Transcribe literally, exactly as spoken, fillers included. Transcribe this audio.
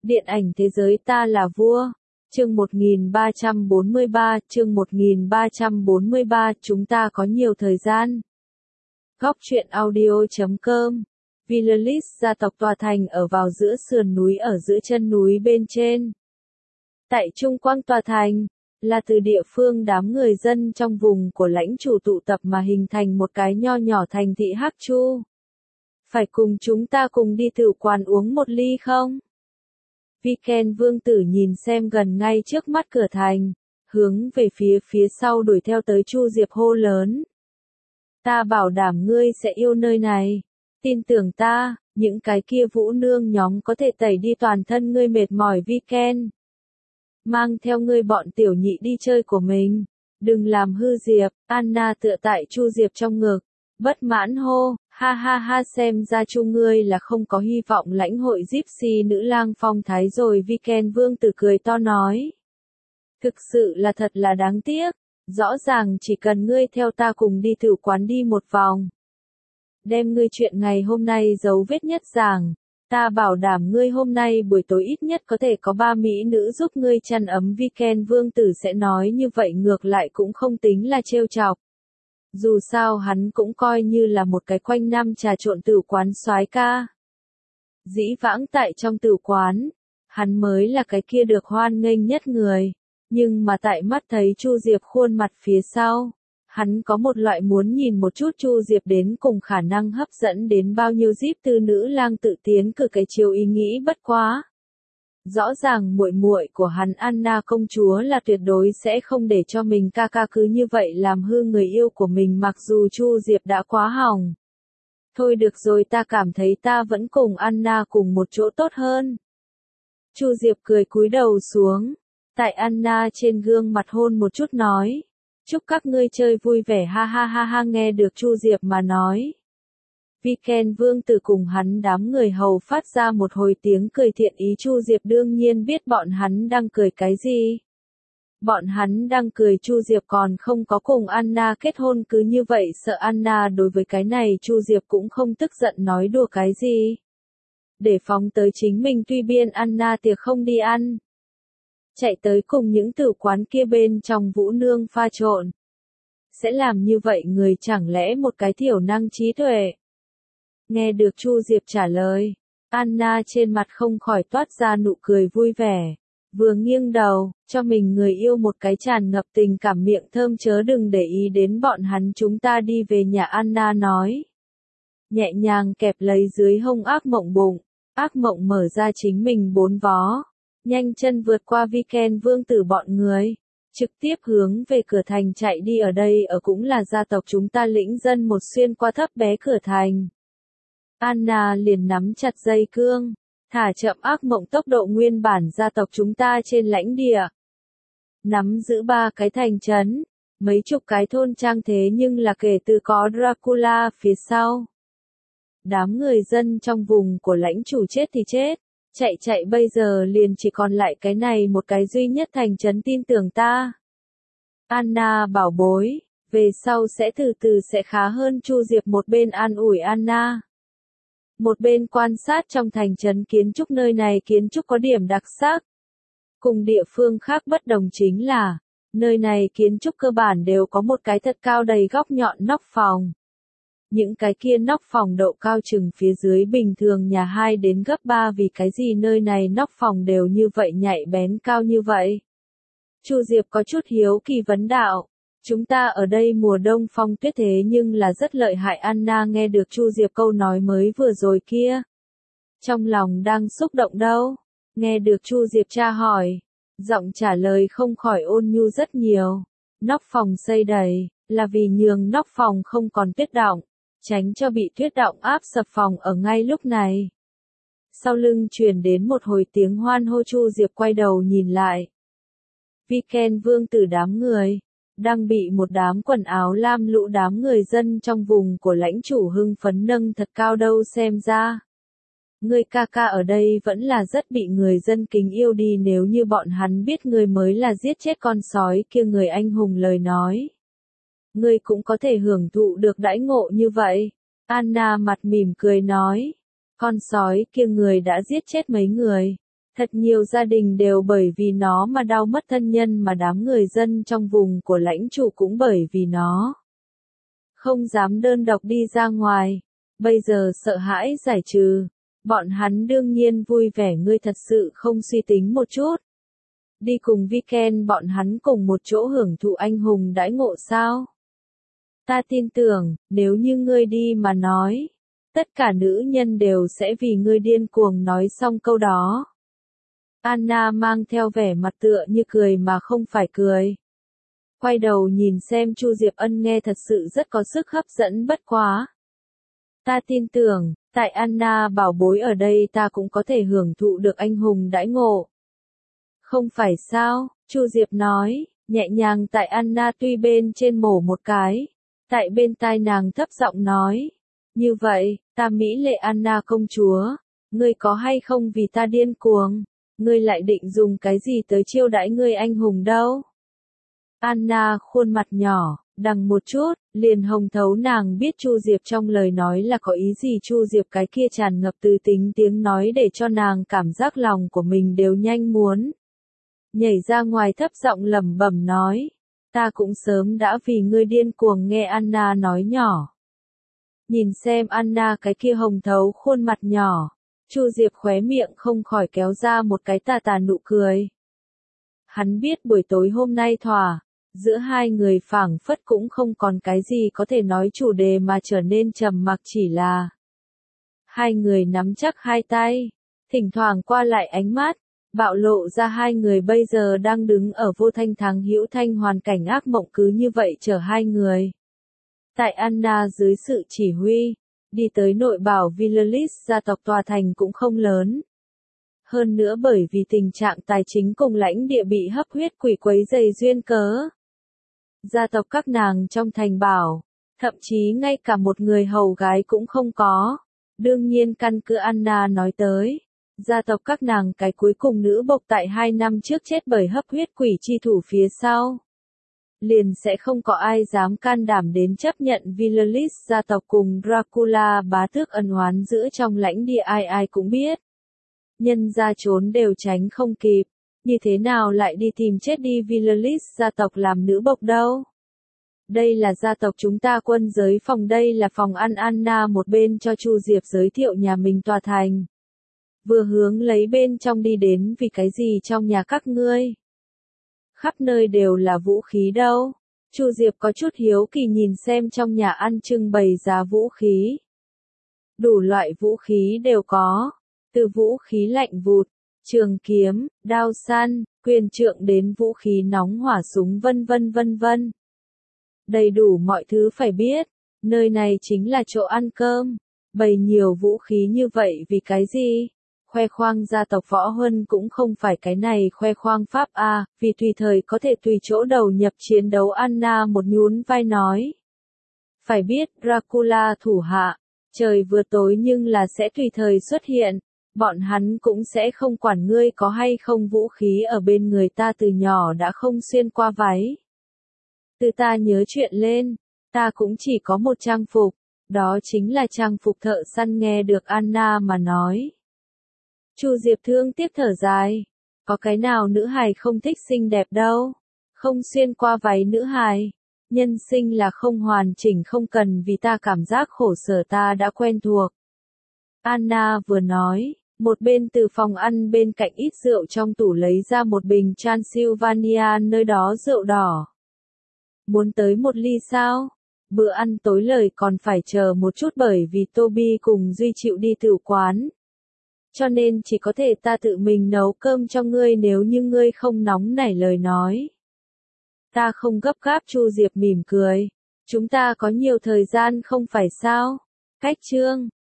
Điện ảnh thế giới ta là vua. Chương một nghìn ba trăm bốn mươi ba, chương một nghìn ba trăm bốn mươi ba, chúng ta có nhiều thời gian. Góc truyện audio chấm com. Villalis gia tộc tòa thành ở vào giữa sườn núi ở giữa chân núi bên trên. Tại trung quang tòa thành, là từ địa phương đám người dân trong vùng của lãnh chủ tụ tập mà hình thành một cái nho nhỏ thành thị Hắc Chu. Phải cùng chúng ta cùng đi tử quán uống một ly không? Viken vương tử nhìn xem gần ngay trước mắt cửa thành, hướng về phía phía sau đuổi theo tới Chu Diệp hô lớn. Ta bảo đảm ngươi sẽ yêu nơi này, tin tưởng ta, những cái kia vũ nương nhóm có thể tẩy đi toàn thân ngươi mệt mỏi Viken. Mang theo ngươi bọn tiểu nhị đi chơi của mình, đừng làm hư Diệp. Anna tựa tại Chu Diệp trong ngực, bất mãn hô, ha ha ha, xem ra Chu ngươi là không có hy vọng lãnh hội Gypsy nữ lang phong thái rồi. Viken vương tử cười to nói. Thực sự là thật là đáng tiếc, rõ ràng chỉ cần ngươi theo ta cùng đi tử quán đi một vòng. Đem ngươi chuyện ngày hôm nay dấu vết nhất rằng, ta bảo đảm ngươi hôm nay buổi tối ít nhất có thể có ba mỹ nữ giúp ngươi chăn ấm. Viken vương tử sẽ nói như vậy ngược lại cũng không tính là trêu chọc. Dù sao hắn cũng coi như là một cái quanh năm trà trộn tử quán soái ca. Dĩ vãng tại trong tử quán, hắn mới là cái kia được hoan nghênh nhất người, nhưng mà tại mắt thấy Chu Diệp khuôn mặt phía sau, hắn có một loại muốn nhìn một chút Chu Diệp đến cùng khả năng hấp dẫn đến bao nhiêu Díp tư nữ lang tự tiến cử cái chiều ý nghĩ bất quá. Rõ ràng muội muội của hắn Anna công chúa là tuyệt đối sẽ không để cho mình ca ca cứ như vậy làm hư người yêu của mình, mặc dù Chu Diệp đã quá hỏng. Thôi được rồi, ta cảm thấy ta vẫn cùng Anna cùng một chỗ tốt hơn. Chu Diệp cười cúi đầu xuống, tại Anna trên gương mặt hôn một chút nói. Chúc các ngươi chơi vui vẻ, ha ha ha ha. Nghe được Chu Diệp mà nói, Viken vương tử cùng hắn đám người hầu phát ra một hồi tiếng cười thiện ý. Chu Diệp đương nhiên biết bọn hắn đang cười cái gì. Bọn hắn đang cười Chu Diệp còn không có cùng Anna kết hôn, cứ như vậy sợ Anna đối với cái này Chu Diệp cũng không tức giận nói đùa cái gì. Để phóng tới chính mình tuy biên Anna tiệc không đi ăn. Chạy tới cùng những tử quán kia bên trong vũ nương pha trộn. Sẽ làm như vậy người chẳng lẽ một cái thiểu năng trí tuệ. Nghe được Chu Diệp trả lời, Anna trên mặt không khỏi toát ra nụ cười vui vẻ, vừa nghiêng đầu, cho mình người yêu một cái tràn ngập tình cảm miệng thơm. Chớ đừng để ý đến bọn hắn, chúng ta đi về nhà. Anna nói, nhẹ nhàng kẹp lấy dưới hông ác mộng bụng, ác mộng mở ra chính mình bốn vó, nhanh chân vượt qua Viken vương tử bọn người, trực tiếp hướng về cửa thành chạy đi. Ở đây ở cũng là gia tộc chúng ta lĩnh dân một xuyên qua thấp bé cửa thành. Anna liền nắm chặt dây cương, thả chậm ác mộng tốc độ nguyên bản gia tộc chúng ta trên lãnh địa. Nắm giữ ba cái thành trấn, mấy chục cái thôn trang, thế nhưng là kể từ có Dracula phía sau. Đám người dân trong vùng của lãnh chủ chết thì chết, chạy chạy bây giờ liền chỉ còn lại cái này một cái duy nhất thành trấn, tin tưởng ta. Anna bảo bối, về sau sẽ từ từ sẽ khá hơn. Chu Diệp một bên an ủi Anna, một bên quan sát trong thành trấn kiến trúc. Nơi này kiến trúc có điểm đặc sắc. Cùng địa phương khác bất đồng chính là, nơi này kiến trúc cơ bản đều có một cái thật cao đầy góc nhọn nóc phòng. Những cái kia nóc phòng độ cao chừng phía dưới bình thường nhà hai đến gấp ba. Vì cái gì nơi này nóc phòng đều như vậy nhạy bén cao như vậy? Chu Diệp có chút hiếu kỳ vấn đạo. Chúng ta ở đây mùa đông phong tuyết thế nhưng là rất lợi hại. Anna nghe được Chu Diệp câu nói mới vừa rồi kia, trong lòng đang xúc động đâu. Nghe được Chu Diệp tra hỏi, giọng trả lời không khỏi ôn nhu rất nhiều. Nóc phòng xây đầy, là vì nhường nóc phòng không còn tuyết đọng, tránh cho bị tuyết đọng áp sập phòng ở ngay lúc này. Sau lưng truyền đến một hồi tiếng hoan hô. Chu Diệp quay đầu nhìn lại. Viken vương tử đám người đang bị một đám quần áo lam lũ đám người dân trong vùng của lãnh chủ hưng phấn nâng thật cao đâu. Xem ra, người ca ca ở đây vẫn là rất bị người dân kính yêu đi. Nếu như bọn hắn biết người mới là giết chết con sói kia người anh hùng lời nói, người cũng có thể hưởng thụ được đãi ngộ như vậy. Anna mặt mỉm cười nói, con sói kia người đã giết chết mấy người, Thật nhiều gia đình đều bởi vì nó mà đau mất thân nhân, mà đám người dân trong vùng của lãnh chủ cũng bởi vì nó không dám đơn độc đi ra ngoài. Bây giờ sợ hãi giải trừ, bọn hắn đương nhiên vui vẻ. Ngươi thật sự không suy tính một chút, đi cùng Viken bọn hắn cùng một chỗ hưởng thụ anh hùng đãi ngộ sao? Ta tin tưởng, nếu như ngươi đi mà nói, tất cả nữ nhân đều sẽ vì ngươi điên cuồng. Nói xong câu đó, Anna mang theo vẻ mặt tựa như cười mà không phải cười. Quay đầu nhìn xem Chu Diệp Ân, nghe thật sự rất có sức hấp dẫn. Bất quá, ta tin tưởng, tại Anna bảo bối ở đây ta cũng có thể hưởng thụ được anh hùng đãi ngộ. Không phải sao? Chu Diệp nói, nhẹ nhàng tại Anna tuy bên trên mổ một cái. Tại bên tai nàng thấp giọng nói, như vậy, ta mỹ lệ Anna công chúa, ngươi có hay không vì ta điên cuồng? Ngươi lại định dùng cái gì tới chiêu đãi ngươi anh hùng đâu? Anna khuôn mặt nhỏ, đằng một chút, liền hồng thấu. Nàng biết Chu Diệp trong lời nói là có ý gì. Chu Diệp cái kia tràn ngập từ tính tiếng nói để cho nàng cảm giác lòng của mình đều nhanh muốn nhảy ra ngoài, thấp giọng lẩm bẩm nói, ta cũng sớm đã vì ngươi điên cuồng. Nghe Anna nói nhỏ, nhìn xem Anna cái kia hồng thấu khuôn mặt nhỏ, Chu Diệp khóe miệng không khỏi kéo ra một cái tà tà nụ cười. Hắn biết buổi tối hôm nay thỏa giữa hai người phảng phất cũng không còn cái gì có thể nói, chủ đề mà trở nên trầm mặc chỉ là hai người nắm chắc hai tay, thỉnh thoảng qua lại ánh mắt, bạo lộ ra hai người bây giờ đang đứng ở vô thanh thắng hữu thanh hoàn cảnh ác mộng. Cứ như vậy chở hai người tại Anna dưới sự chỉ huy, đi tới nội bảo Villalis. Gia tộc tòa thành cũng không lớn. Hơn nữa bởi vì tình trạng tài chính cùng lãnh địa bị hấp huyết quỷ quấy dày duyên cớ, gia tộc các nàng trong thành bảo, thậm chí ngay cả một người hầu gái cũng không có. Đương nhiên căn cứ Anna nói tới, gia tộc các nàng cái cuối cùng nữ bộc tại hai năm trước chết bởi hấp huyết quỷ chi thủ phía sau, liền sẽ không có ai dám can đảm đến chấp nhận Villalis. Gia tộc cùng Dracula bá tước ân oán giữa trong lãnh địa ai ai cũng biết. Nhân ra trốn đều tránh không kịp, như thế nào lại đi tìm chết đi Villalis gia tộc làm nữ bộc đâu? Đây là gia tộc chúng ta quân giới phòng, đây là phòng ăn. Anna một bên cho Chu Diệp giới thiệu nhà mình tòa thành, vừa hướng lấy bên trong đi đến. Vì cái gì trong nhà các ngươi khắp nơi đều là vũ khí đâu? Chu Diệp có chút hiếu kỳ nhìn xem trong nhà ăn trưng bày giá vũ khí. Đủ loại vũ khí đều có, từ vũ khí lạnh vụt, trường kiếm, đao săn, quyền trượng đến vũ khí nóng hỏa súng vân vân vân vân. Đầy đủ mọi thứ. Phải biết, nơi này chính là chỗ ăn cơm, bày nhiều vũ khí như vậy vì cái gì? Khoe khoang. Gia tộc Võ Huân cũng không phải cái này khoe khoang pháp a, à, vì tùy thời có thể tùy chỗ đầu nhập chiến đấu. Anna một nhún vai nói, phải biết Dracula thủ hạ, trời vừa tối nhưng là sẽ tùy thời xuất hiện. Bọn hắn cũng sẽ không quản ngươi có hay không vũ khí ở bên người. Ta từ nhỏ đã không xuyên qua váy. Từ ta nhớ chuyện lên, ta cũng chỉ có một trang phục, đó chính là trang phục thợ săn. Nghe được Anna mà nói, Chu Diệp thương tiếc thở dài, có cái nào nữ hài không thích xinh đẹp đâu? Không xuyên qua váy nữ hài, nhân sinh là không hoàn chỉnh, không cần vì ta cảm giác khổ sở, ta đã quen thuộc. Anna vừa nói, một bên từ phòng ăn bên cạnh ít rượu trong tủ lấy ra một bình Transylvania, nơi đó rượu đỏ. Muốn tới một ly sao? Bữa ăn tối lời còn phải chờ một chút bởi vì Toby cùng Duy chịu đi tử quán. Cho nên chỉ có thể ta tự mình nấu cơm cho ngươi nếu như ngươi không nóng nảy lời nói. Ta không gấp gáp. Chu Diệp mỉm cười. Chúng ta có nhiều thời gian không phải sao? Cách chương